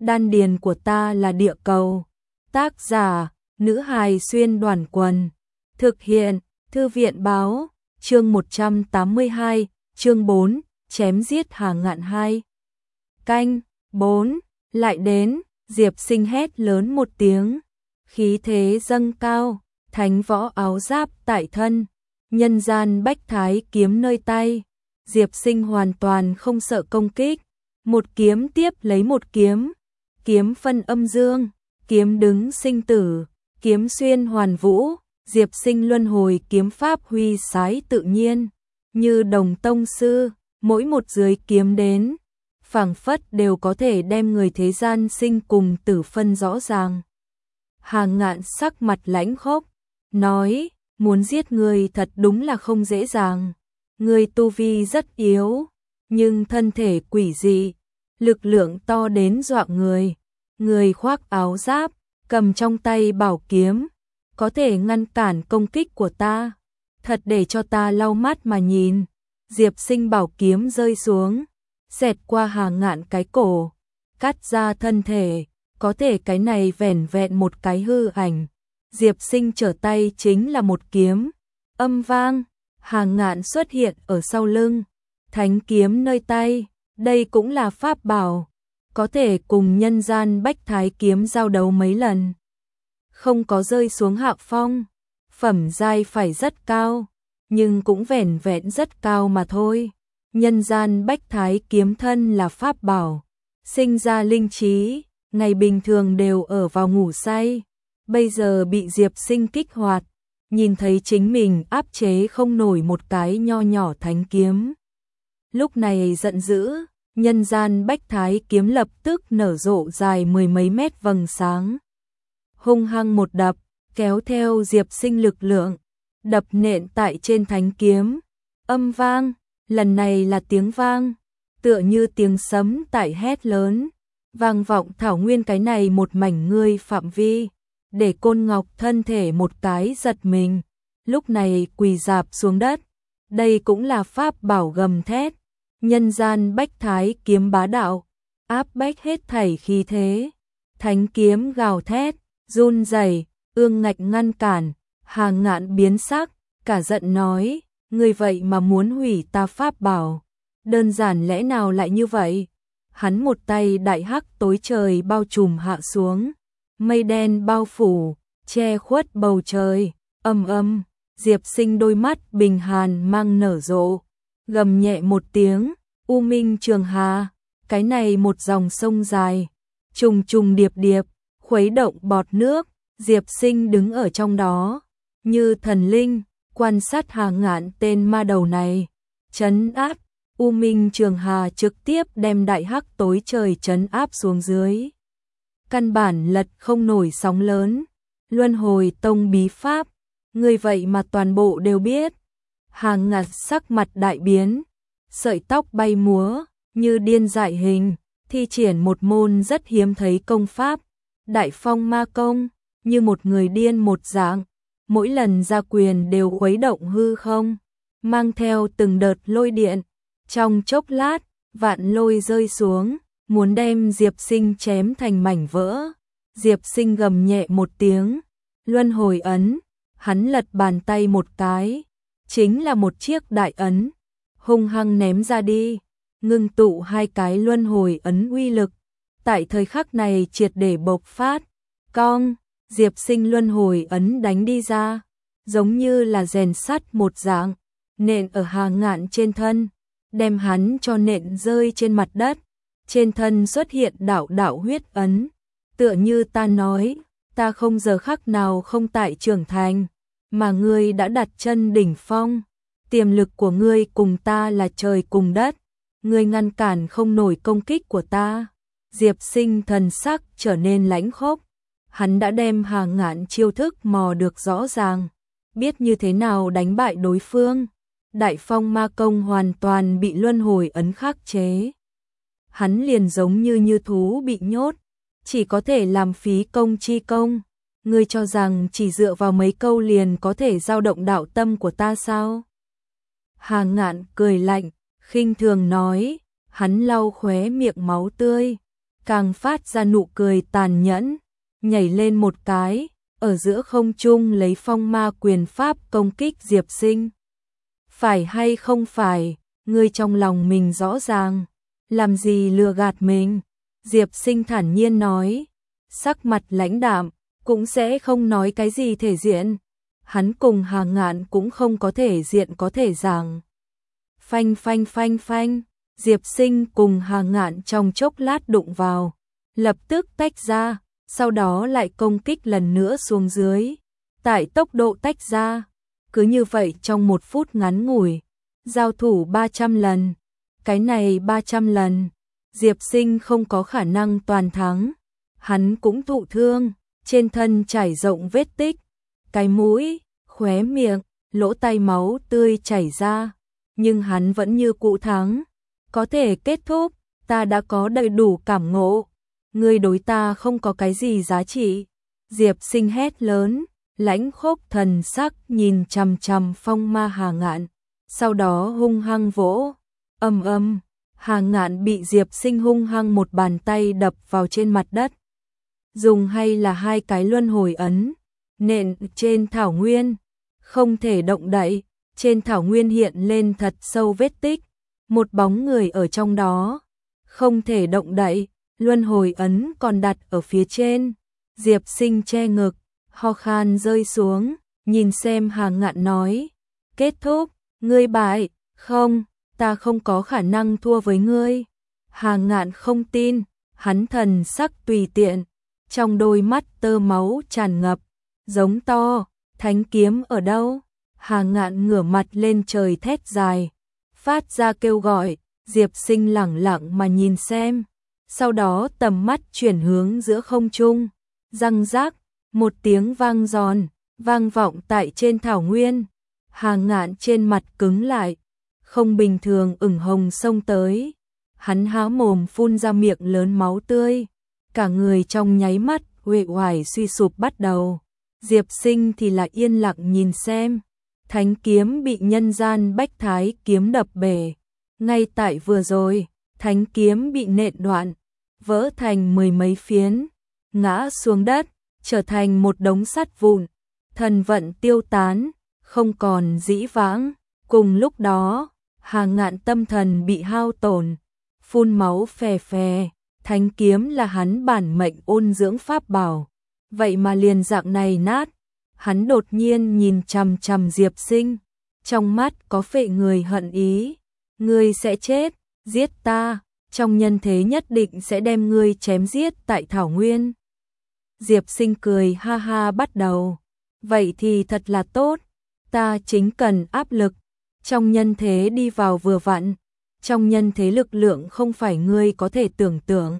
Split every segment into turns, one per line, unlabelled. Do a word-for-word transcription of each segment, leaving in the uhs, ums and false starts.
đan điền của ta là địa cầu. Tác giả, nữ hài xuyên đoàn quần. Thực hiện, thư viện báo, chương một trăm tám mươi hai, chương bốn, chém giết Hà Ngạn hai. Canh, bốn, lại đến, Diệp Sinh hét lớn một tiếng. Khí thế dâng cao, thánh võ áo giáp tại thân, nhân gian bách thái kiếm nơi tay. Diệp Sinh hoàn toàn không sợ công kích, một kiếm tiếp lấy một kiếm, kiếm phân âm dương, kiếm đứng sinh tử, kiếm xuyên hoàn vũ. Diệp Sinh luân hồi kiếm pháp huy sái tự nhiên, như đồng tông sư, mỗi một dưới kiếm đến, phảng phất đều có thể đem người thế gian sinh cùng tử phân rõ ràng. Hà Ngạn sắc mặt lãnh khốc, nói, muốn giết người thật đúng là không dễ dàng. Người tu vi rất yếu, nhưng thân thể quỷ dị, lực lượng to đến dọa người. Người khoác áo giáp, cầm trong tay bảo kiếm, có thể ngăn cản công kích của ta. Thật để cho ta lau mắt mà nhìn. Diệp Sinh bảo kiếm rơi xuống, xẹt qua Hà Ngạn cái cổ, cắt ra thân thể. Có thể cái này vẻn vẹn một cái hư ảnh. Diệp Sinh trở tay chính là một kiếm. Âm vang, Hà Ngạn xuất hiện ở sau lưng, thánh kiếm nơi tay, đây cũng là pháp bảo, có thể cùng nhân gian bách thái kiếm giao đấu mấy lần. Không có rơi xuống hạ phong, phẩm giai phải rất cao, nhưng cũng vẻn vẹn rất cao mà thôi. Nhân gian bách thái kiếm thân là pháp bảo, sinh ra linh trí, ngày bình thường đều ở vào ngủ say, bây giờ bị Diệp Sinh kích hoạt, nhìn thấy chính mình áp chế không nổi một cái nho nhỏ thánh kiếm. Lúc này giận dữ, nhân gian bách thái kiếm lập tức nở rộ dài mười mấy mét vầng sáng. Hung hăng một đập, kéo theo Diệp Sinh lực lượng, đập nện tại trên thánh kiếm. Âm vang, lần này là tiếng vang, tựa như tiếng sấm tại hét lớn, vang vọng thảo nguyên cái này một mảnh ngươi phạm vi, để Côn Ngọc thân thể một cái giật mình, lúc này quỳ rạp xuống đất. Đây cũng là pháp bảo gầm thét, nhân gian bách thái kiếm bá đạo, áp bách hết thảy khí thế. Thánh kiếm gào thét, run rẩy, ương ngạch ngăn cản. Hà Ngạn biến sắc, cả giận nói, ngươi vậy mà muốn hủy ta pháp bảo, đơn giản lẽ nào lại như vậy? Hắn một tay đại hắc tối trời bao trùm hạ xuống, mây đen bao phủ, che khuất bầu trời. Âm âm, Diệp Sinh đôi mắt bình hàn mang nở rộ, gầm nhẹ một tiếng, U Minh Trường Hà, cái này một dòng sông dài, trùng trùng điệp điệp, khuấy động bọt nước. Diệp Sinh đứng ở trong đó, như thần linh, quan sát Hà Ngạn tên ma đầu này, trấn áp. U Minh Trường Hà trực tiếp đem đại hắc tối trời trấn áp xuống dưới. Căn bản lật không nổi sóng lớn. Luân hồi tông bí pháp, người vậy mà toàn bộ đều biết. Hà Ngạn sắc mặt đại biến, sợi tóc bay múa, như điên dại hình, thi triển một môn rất hiếm thấy công pháp, Đại Phong Ma Công, như một người điên một dạng, mỗi lần ra quyền đều khuấy động hư không, mang theo từng đợt lôi điện. Trong chốc lát, vạn lôi rơi xuống, muốn đem Diệp Sinh chém thành mảnh vỡ. Diệp Sinh gầm nhẹ một tiếng, luân hồi ấn, hắn lật bàn tay một cái, chính là một chiếc đại ấn, hung hăng ném ra đi, ngưng tụ hai cái luân hồi ấn uy lực, tại thời khắc này triệt để bộc phát. Cong, Diệp Sinh luân hồi ấn đánh đi ra, giống như là rèn sắt một dạng, nện ở Hà Ngạn trên thân, đem hắn cho nện rơi trên mặt đất. Trên thân xuất hiện đạo đạo huyết ấn, tựa như ta nói, ta không giờ khắc nào không tại trưởng thành, mà ngươi đã đặt chân đỉnh phong, tiềm lực của ngươi cùng ta là trời cùng đất, ngươi ngăn cản không nổi công kích của ta. Diệp Sinh thần sắc trở nên lãnh khốc, hắn đã đem Hà Ngạn chiêu thức mò được rõ ràng, biết như thế nào đánh bại đối phương. Đại Phong Ma Công hoàn toàn bị luân hồi ấn khắc chế. Hắn liền giống như như thú bị nhốt, chỉ có thể làm phí công chi công. Ngươi cho rằng chỉ dựa vào mấy câu liền có thể dao động đạo tâm của ta sao? Hà Ngạn cười lạnh, khinh thường nói, hắn lau khóe miệng máu tươi, càng phát ra nụ cười tàn nhẫn, nhảy lên một cái, ở giữa không trung lấy phong ma quyền pháp công kích Diệp Sinh. Phải hay không phải, ngươi trong lòng mình rõ ràng, làm gì lừa gạt mình? Diệp Sinh thản nhiên nói, sắc mặt lãnh đạm, cũng sẽ không nói cái gì thể diện. Hắn cùng Hà Ngạn cũng không có thể diện có thể giảng. Phanh phanh phanh phanh, Diệp Sinh cùng Hà Ngạn trong chốc lát đụng vào, lập tức tách ra, sau đó lại công kích lần nữa xuống dưới. Tại tốc độ tách ra, cứ như vậy trong một phút ngắn ngủi, giao thủ ba trăm lần. Cái này ba trăm lần, Diệp Sinh không có khả năng toàn thắng. Hắn cũng thụ thương, trên thân trải rộng vết tích, cái mũi, khóe miệng, lỗ tai máu tươi chảy ra, nhưng hắn vẫn như cũ thắng. Có thể kết thúc, ta đã có đầy đủ cảm ngộ, ngươi đối ta không có cái gì giá trị. Diệp Sinh hét lớn, lãnh khốc thần sắc nhìn chằm chằm phong ma Hà Ngạn, sau đó hung hăng vỗ, ầm ầm, Hà Ngạn bị Diệp Sinh hung hăng một bàn tay đập vào trên mặt đất. Dùng hay là hai cái luân hồi ấn, nện trên thảo nguyên, không thể động đậy, trên thảo nguyên hiện lên thật sâu vết tích, một bóng người ở trong đó, không thể động đậy, luân hồi ấn còn đặt ở phía trên. Diệp Sinh che ngực, ho khan rơi xuống, nhìn xem Hà Ngạn nói, kết thúc, ngươi bại, không, ta không có khả năng thua với ngươi. Hà Ngạn không tin, hắn thần sắc tùy tiện, trong đôi mắt tơ máu tràn ngập, giống to, thánh kiếm ở đâu? Hà Ngạn ngửa mặt lên trời thét dài, phát ra kêu gọi. Diệp Sinh lẳng lặng mà nhìn xem, sau đó tầm mắt chuyển hướng giữa không trung, răng rác, một tiếng vang giòn, vang vọng tại trên thảo nguyên. Hà Ngạn trên mặt cứng lại, không bình thường ửng hồng xông tới, hắn há mồm phun ra miệng lớn máu tươi, cả người trong nháy mắt uể oải suy sụp bắt đầu. Diệp Sinh thì là yên lặng nhìn xem, thánh kiếm bị nhân gian bách thái kiếm đập bể. Ngay tại vừa rồi, thánh kiếm bị nện đoạn, vỡ thành mười mấy phiến, ngã xuống đất, trở thành một đống sắt vụn, thần vận tiêu tán, không còn dĩ vãng. Cùng lúc đó, Hà Ngạn tâm thần bị hao tổn, phun máu phè phè, thánh kiếm là hắn bản mệnh ôn dưỡng pháp bảo, vậy mà liền dạng này nát. Hắn đột nhiên nhìn chằm chằm Diệp Sinh, trong mắt có phệ người hận ý. Ngươi sẽ chết, giết ta, trong nhân thế nhất định sẽ đem ngươi chém giết tại thảo nguyên. Diệp Sinh cười ha ha bắt đầu, vậy thì thật là tốt, ta chính cần áp lực, trong nhân thế đi vào vừa vặn, trong nhân thế lực lượng không phải ngươi có thể tưởng tượng.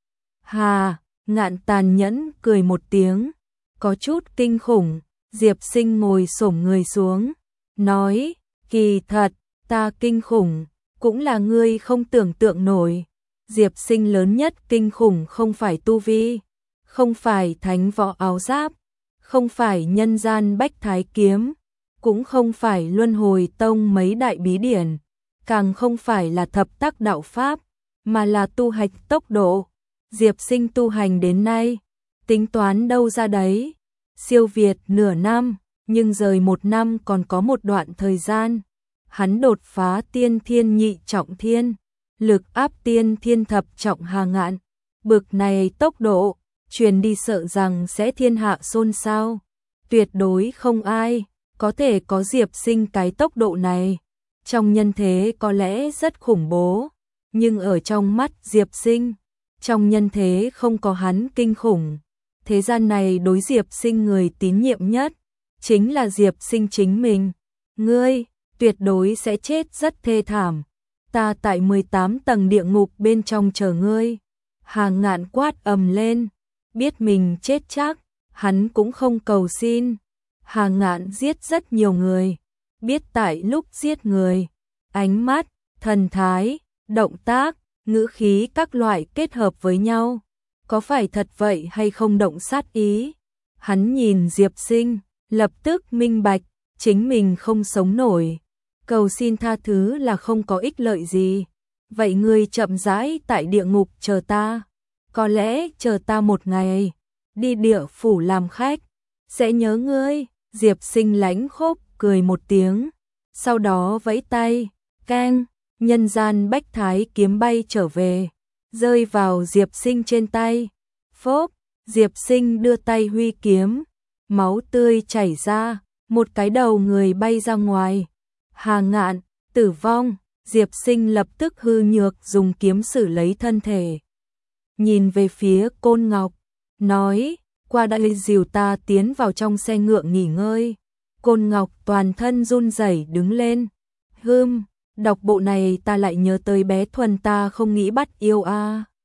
Hà Ngạn tàn nhẫn cười một tiếng, có chút kinh khủng. Diệp Sinh ngồi xổm người xuống, nói, kỳ thật, ta kinh khủng, cũng là ngươi không tưởng tượng nổi. Diệp Sinh lớn nhất kinh khủng không phải tu vi, không phải thánh võ áo giáp, không phải nhân gian bách thái kiếm, cũng không phải luân hồi tông mấy đại bí điển, càng không phải là thập tác đạo pháp, mà là tu hành tốc độ. Diệp Sinh tu hành đến nay, tính toán đâu ra đấy, siêu việt nửa năm, nhưng rời một năm còn có một đoạn thời gian. Hắn đột phá tiên thiên nhị trọng thiên, lực áp tiên thiên thập trọng Hà Ngạn. Bực này tốc độ, truyền đi sợ rằng sẽ thiên hạ xôn xao. Tuyệt đối không ai có thể có Diệp Sinh cái tốc độ này. Trong nhân thế có lẽ rất khủng bố, nhưng ở trong mắt Diệp Sinh, trong nhân thế không có hắn kinh khủng. Thế gian này đối Diệp Sinh người tín nhiệm nhất, chính là Diệp Sinh chính mình. Ngươi tuyệt đối sẽ chết rất thê thảm. Ta tại mười tám tầng địa ngục bên trong chờ ngươi. Hà Ngạn quát ầm lên, biết mình chết chắc, hắn cũng không cầu xin. Hà Ngạn giết rất nhiều người, biết tại lúc giết người, ánh mắt, thần thái, động tác, ngữ khí các loại kết hợp với nhau, có phải thật vậy hay không động sát ý. Hắn nhìn Diệp Sinh, lập tức minh bạch, chính mình không sống nổi. Cầu xin tha thứ là không có ích lợi gì. Vậy ngươi chậm rãi tại địa ngục chờ ta. có lẽ chờ ta một ngày, đi địa phủ làm khách, sẽ nhớ ngươi. Diệp Sinh lãnh khốc cười một tiếng, sau đó vẫy tay, keng, nhân gian bách thái kiếm bay trở về, rơi vào Diệp Sinh trên tay. Phốp, Diệp Sinh đưa tay huy kiếm, máu tươi chảy ra, một cái đầu người bay ra ngoài. Hà Ngạn, tử vong. Diệp Sinh lập tức hư nhược dùng kiếm xử lấy thân thể. Nhìn về phía Côn Ngọc, nói, qua đây dìu ta tiến vào trong xe ngựa nghỉ ngơi. Côn Ngọc toàn thân run rẩy đứng lên. Hừm, đọc bộ này ta lại nhớ tới bé Thuần ta không nghĩ bắt yêu a. À.